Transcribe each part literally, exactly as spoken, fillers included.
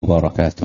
wabarakatuh.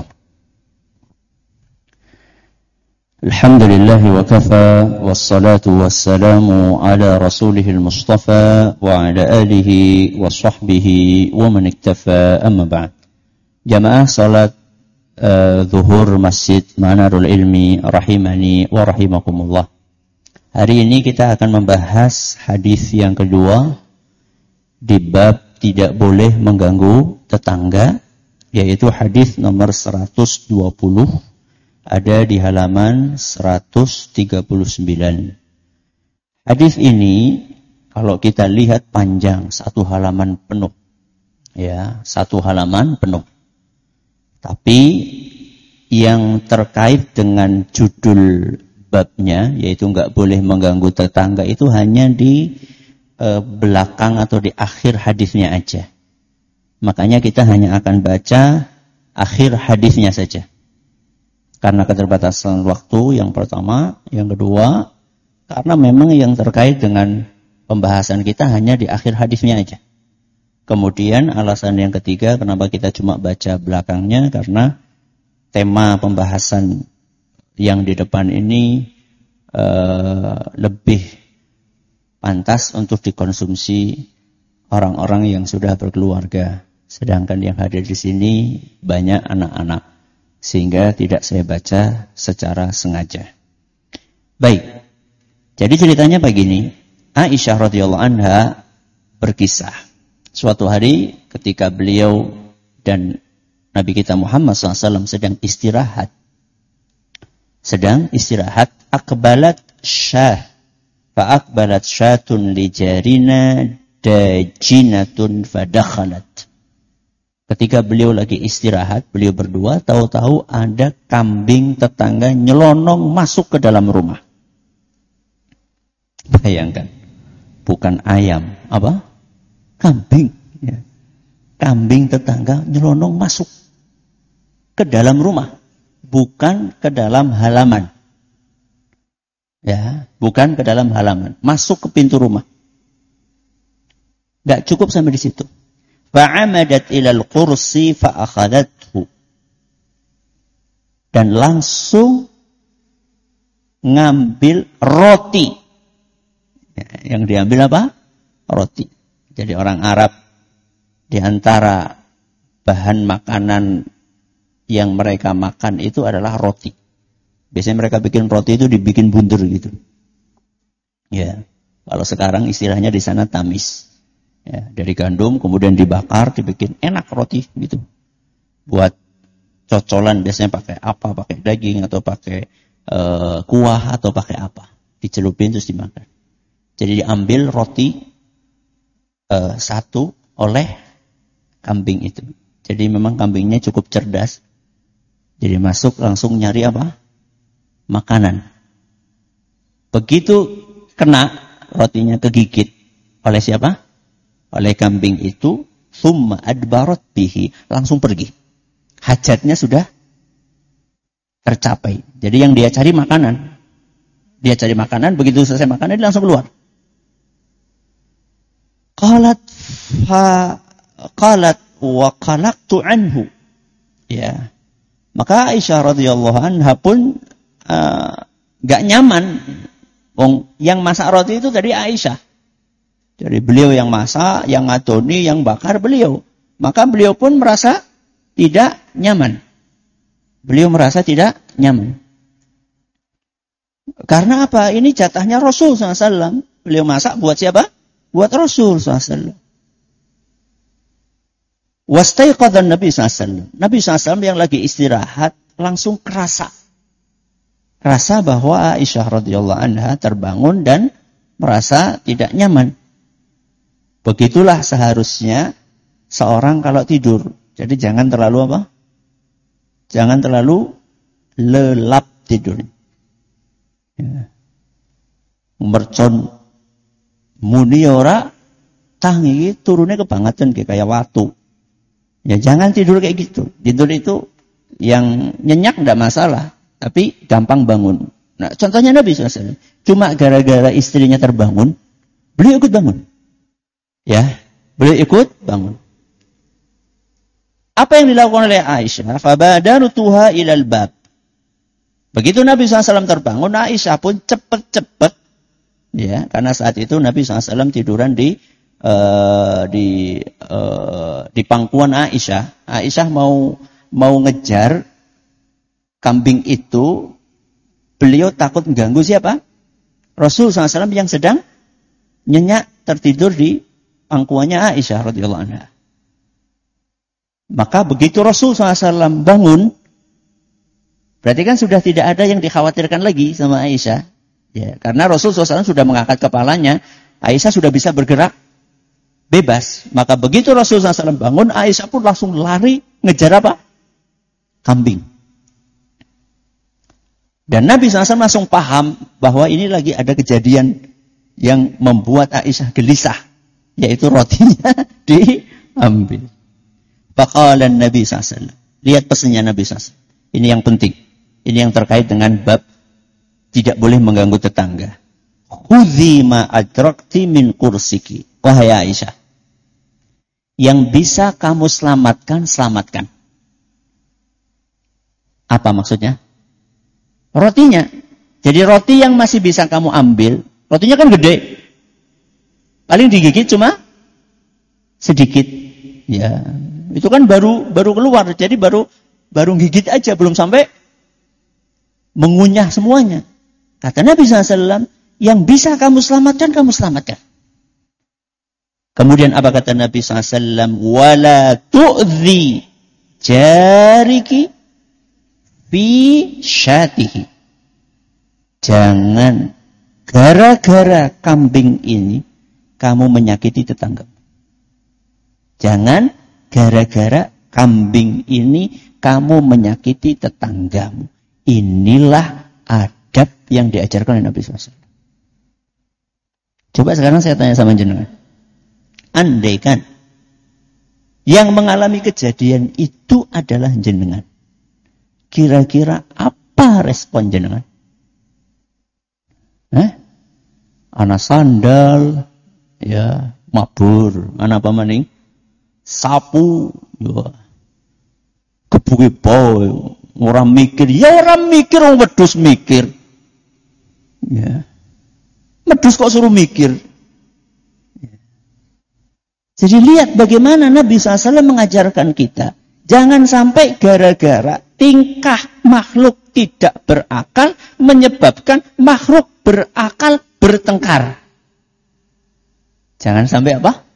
Alhamdulillah wa kafa wassalatu wassalamu ala rasulihil mustafa wa ala alihi wa sahbihi wa man iktafa amma ba'd. Jamaah salat uh, zuhur Masjid Manarul Ilmi rahimani wa rahimakumullah. Hari ini kita akan membahas hadis yang kedua di bab tidak boleh mengganggu tetangga, yaitu hadis nomor seratus dua puluh, ada di halaman seratus tiga puluh sembilan. Hadis ini kalau kita lihat panjang, satu halaman penuh. Ya, satu halaman penuh. Tapi yang terkait dengan judul babnya, yaitu enggak boleh mengganggu tetangga, itu hanya di eh, belakang atau di akhir hadisnya aja. Makanya kita hanya akan baca akhir hadisnya saja. Karena keterbatasan waktu yang pertama, yang kedua, karena memang yang terkait dengan pembahasan kita hanya di akhir hadisnya aja. Kemudian alasan yang ketiga kenapa kita cuma baca belakangnya, karena tema pembahasan yang di depan ini uh, lebih pantas untuk dikonsumsi orang-orang yang sudah berkeluarga. Sedangkan yang hadir di sini banyak anak-anak, sehingga tidak saya baca secara sengaja. Baik, jadi ceritanya begini. Aisyah radhiyallahu anha berkisah. Suatu hari ketika beliau dan Nabi kita Muhammad shallallahu alaihi wasallam sedang istirahat. Sedang istirahat, akbalat syah. Fa'akbalat syatun li jarina dajinatun fadakhalat. Ketika beliau lagi istirahat, beliau berdua, tahu-tahu ada kambing tetangga nyelonong masuk ke dalam rumah. Bayangkan, bukan ayam, apa? Kambing. Ya. Kambing tetangga nyelonong masuk ke dalam rumah, bukan ke dalam halaman. Ya, bukan ke dalam halaman, masuk ke pintu rumah. Gak cukup sampai di situ. Fa'amadat ilal kursi fa'akhadathu. Dan langsung ngambil roti. Ya, yang diambil apa? Roti. Jadi orang Arab, di antara bahan makanan yang mereka makan itu adalah roti. Biasanya mereka bikin roti itu dibikin bundur gitu. Ya, kalau sekarang istilahnya di sana tamis. Ya, dari gandum kemudian dibakar, dibikin enak roti gitu. Buat cocolan biasanya pakai apa? Pakai daging atau pakai uh, kuah atau pakai apa? Dicelupin terus dimakan. Jadi diambil roti uh, satu oleh kambing itu. Jadi memang kambingnya cukup cerdas. Jadi masuk langsung nyari apa? Makanan. Begitu kena rotinya kegigit oleh siapa? Oleh kambing itu, thumma adbarat bihi, langsung pergi. Hajatnya sudah tercapai. Jadi yang dia cari makanan. Dia cari makanan, begitu selesai makanan dia langsung keluar. Qalat fa qalat wa qalaqtu anhu. Ya. Maka Aisyah radhiyallahu anha pun uh, gak nyaman. Wong yang masak roti itu tadi Aisyah. Jadi beliau yang masak, yang ngadoni, yang bakar beliau. Maka beliau pun merasa tidak nyaman. Beliau merasa tidak nyaman. Karena apa? Ini jatahnya Rasul shallallahu alaihi wasallam. Beliau masak buat siapa? Buat Rasul shallallahu alaihi wasallam. Wastaiqadhan Nabi shallallahu alaihi wasallam. Nabi shallallahu alaihi wasallam yang lagi istirahat langsung kerasa. Kerasa bahwa Aisyah radhiyallahu anha terbangun dan merasa tidak nyaman. Begitulah seharusnya seorang kalau tidur. Jadi jangan terlalu apa? Jangan terlalu lelap tidur. Ya. Mercon muni ora tangi turunnya kebangetan kayak watu. Ya jangan tidur kayak gitu. Tidur itu yang nyenyak enggak masalah, tapi gampang bangun. Nah, contohnya Nabi shallallahu alaihi wasallam. Cuma gara-gara istrinya terbangun, beliau ikut bangun. Ya, beliau ikut bangun. Apa yang dilakukan oleh Aisyah? Fabadarutuha ilal bab. Begitu Nabi shallallahu alaihi wasallam terbangun, Aisyah pun cepat-cepat, ya, karena saat itu Nabi shallallahu alaihi wasallam tiduran di uh, di uh, di pangkuan Aisyah. Aisyah mau mau ngejar kambing itu, beliau takut mengganggu siapa? Rasul shallallahu alaihi wasallam yang sedang nyenyak tertidur di pangkuannya Aisyah radhiyallahu anha. Maka begitu Rasul shallallahu alaihi wasallam bangun, berarti kan sudah tidak ada yang dikhawatirkan lagi sama Aisyah. Ya, karena Rasul shallallahu alaihi wasallam sudah mengangkat kepalanya, Aisyah sudah bisa bergerak bebas. Maka begitu Rasul shallallahu alaihi wasallam bangun, Aisyah pun langsung lari ngejar apa? Kambing. Dan Nabi shallallahu alaihi wasallam langsung paham bahwa ini lagi ada kejadian yang membuat Aisyah gelisah, yaitu rotinya diambil. Faqala Nabi shallallahu alaihi wasallam. Lihat pesannya Nabi shallallahu alaihi wasallam. Ini yang penting. Ini yang terkait dengan bab tidak boleh mengganggu tetangga. Khudhi ma adrakti min kursiki. Wahai Aisyah, yang bisa kamu selamatkan, selamatkan. Apa maksudnya? Rotinya. Jadi roti yang masih bisa kamu ambil, rotinya kan gede. Paling digigit cuma sedikit. Ya, itu kan baru baru keluar, jadi baru baru gigit aja, belum sampai mengunyah semuanya. Kata Nabi shallallahu alaihi wasallam, yang bisa kamu selamatkan, kamu selamatkan. Kemudian apa kata Nabi shallallahu alaihi wasallam? Wala tu'dhi jariki fi syatihi. Jangan gara-gara kambing ini kamu menyakiti tetangga. Jangan gara-gara kambing ini kamu menyakiti tetanggamu. Inilah adab yang diajarkan oleh Nabi shallallahu alaihi wasallam. Coba sekarang saya tanya sama jenengan. Andaikan yang mengalami kejadian itu adalah jenengan, kira-kira apa respon jenengan? Eh? Ana sandal, ya, mabur, ana apa maning? Sapu, ya. Kebuke boy, orang mikir, ya orang mikir, orang wedhus mikir. Ya. Wedhus kok suruh mikir. Ya. Jadi lihat bagaimana Nabi shallallahu alaihi wasallam mengajarkan kita. Jangan sampai gara-gara tingkah makhluk tidak berakal menyebabkan makhluk berakal bertengkar. Jangan sampai apa?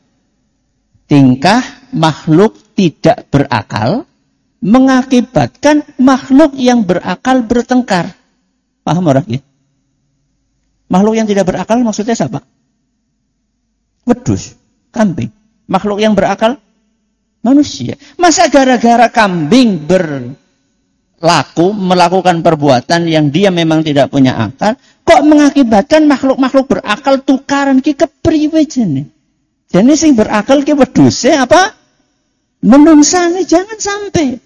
Tingkah makhluk tidak berakal mengakibatkan makhluk yang berakal bertengkar. Paham orang ya? Makhluk yang tidak berakal maksudnya siapa? Wedhus, kambing. Makhluk yang berakal manusia. Masa gara-gara kambing berlaku melakukan perbuatan yang dia memang tidak punya akal, kok mengakibatkan makhluk-makhluk berakal tukaran ki kepriwe jenenge? Jadi sing berakal ki wedhuse apa? Menungsane, jangan sampai.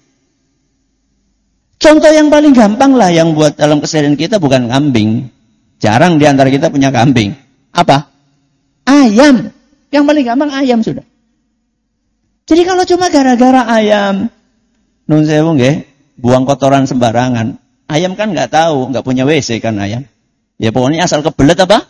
Contoh yang paling gampang lah yang buat dalam keseharian kita bukan kambing. Jarang di antara kita punya kambing. Apa? Ayam. Yang paling gampang ayam sudah. Jadi kalau cuma gara-gara ayam, nun sewu nggih, buang kotoran sembarangan. Ayam kan nggak tahu, nggak punya W C kan ayam. Ya pokoknya asal kebelet apa?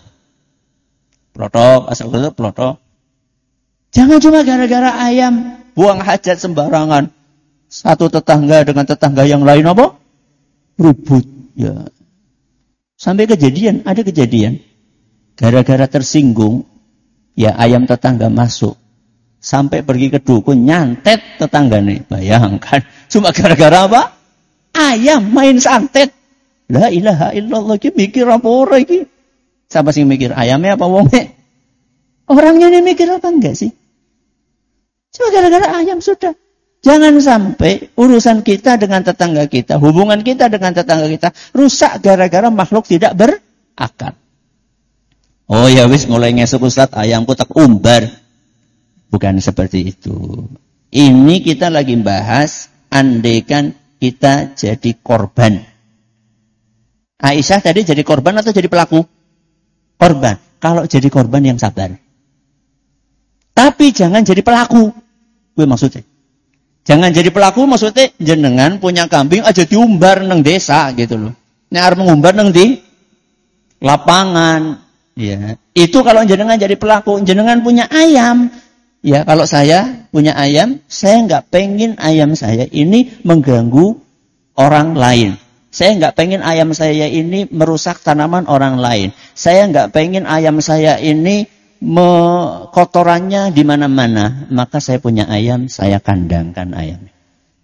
Plotok, asal kebelet plotok. Jangan cuma gara-gara ayam buang hajat sembarangan. Satu tetangga dengan tetangga yang lain apa? Ribut. Ya. Sampai kejadian, ada kejadian. Gara-gara tersinggung, ya ayam tetangga masuk. Sampai pergi ke dukun, nyantet tetanggane. Bayangkan. Cuma gara-gara apa? Ayam main santet. La ilaha illallah, ki mikir apa ora iki? Siapa sih mikir ayamnya apa wonge? Orangnya ini mikir apa enggak sih? Cuma gara-gara ayam sudah. Jangan sampai urusan kita dengan tetangga kita, hubungan kita dengan tetangga kita rusak gara-gara makhluk tidak berakal. Oh ya wis mulai ngesuk Ustaz, ayamku tak umbar. Bukan seperti itu. Ini kita lagi bahas andaikan kita jadi korban. Aisyah tadi jadi korban atau jadi pelaku? Korban. Kalau jadi korban yang sabar. Tapi jangan jadi pelaku. Gue maksudnya. Jangan jadi pelaku maksudnya jenengan punya kambing aja diumbar nang desa gitu loh. Nek arep ngumbar nang di lapangan. Ya, itu kalau jenengan jadi pelaku, jenengan punya ayam. Ya, kalau saya punya ayam, saya nggak pengen ayam saya ini mengganggu orang lain. Saya nggak pengen ayam saya ini merusak tanaman orang lain. Saya nggak pengen ayam saya ini me kotorannya di mana-mana. Maka saya punya ayam, saya kandangkan ayamnya.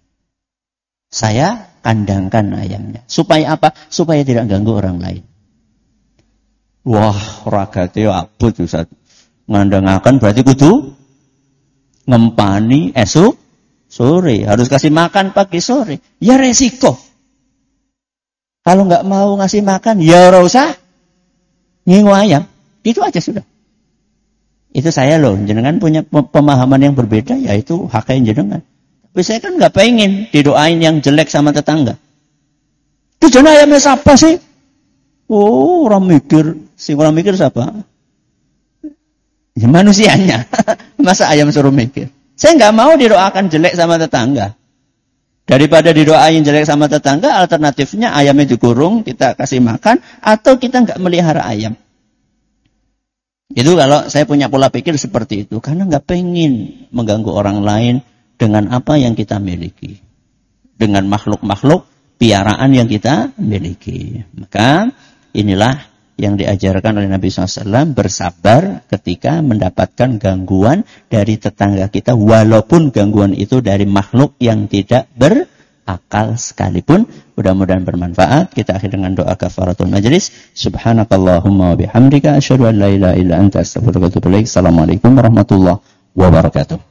Saya kandangkan ayamnya. Supaya apa? Supaya tidak ganggu orang lain. Wah, ragate abot Ustaz. Ngandangaken berarti kudu ngempani esok sore, harus kasih makan pagi sore. Ya resiko. Kalau nggak mau ngasih makan, ya ora usah ngingu ayam. Itu aja sudah. Itu saya loh, jenengan punya pemahaman yang berbeda, ya itu haknya jenengan. Tapi saya kan nggak pengen didoain yang jelek sama tetangga. Itu jenengan ayamnya siapa sih? Oh, orang mikir, sing orang mikir siapa? Ya, manusianya. Masa ayam suruh mikir? Saya nggak mau didoakan jelek sama tetangga. Daripada didoain jelek sama tetangga, alternatifnya ayamnya dikurung, kita kasih makan, atau kita nggak melihara ayam. Itu kalau saya punya pola pikir seperti itu, karena nggak pengen mengganggu orang lain dengan apa yang kita miliki, dengan makhluk-makhluk piaraan yang kita miliki. Maka inilah yang diajarkan oleh Nabi shallallahu alaihi wasallam, bersabar ketika mendapatkan gangguan dari tetangga kita, walaupun gangguan itu dari makhluk yang tidak berakal sekalipun. Mudah-mudahan bermanfaat. Kita akhiri dengan doa kafaratul majlis. Subhanakallahumma wa bihamdika asyhadu an la ilaha illa anta astaghfiruka wa atubu ilaik. Assalamualaikum warahmatullahi wabarakatuh.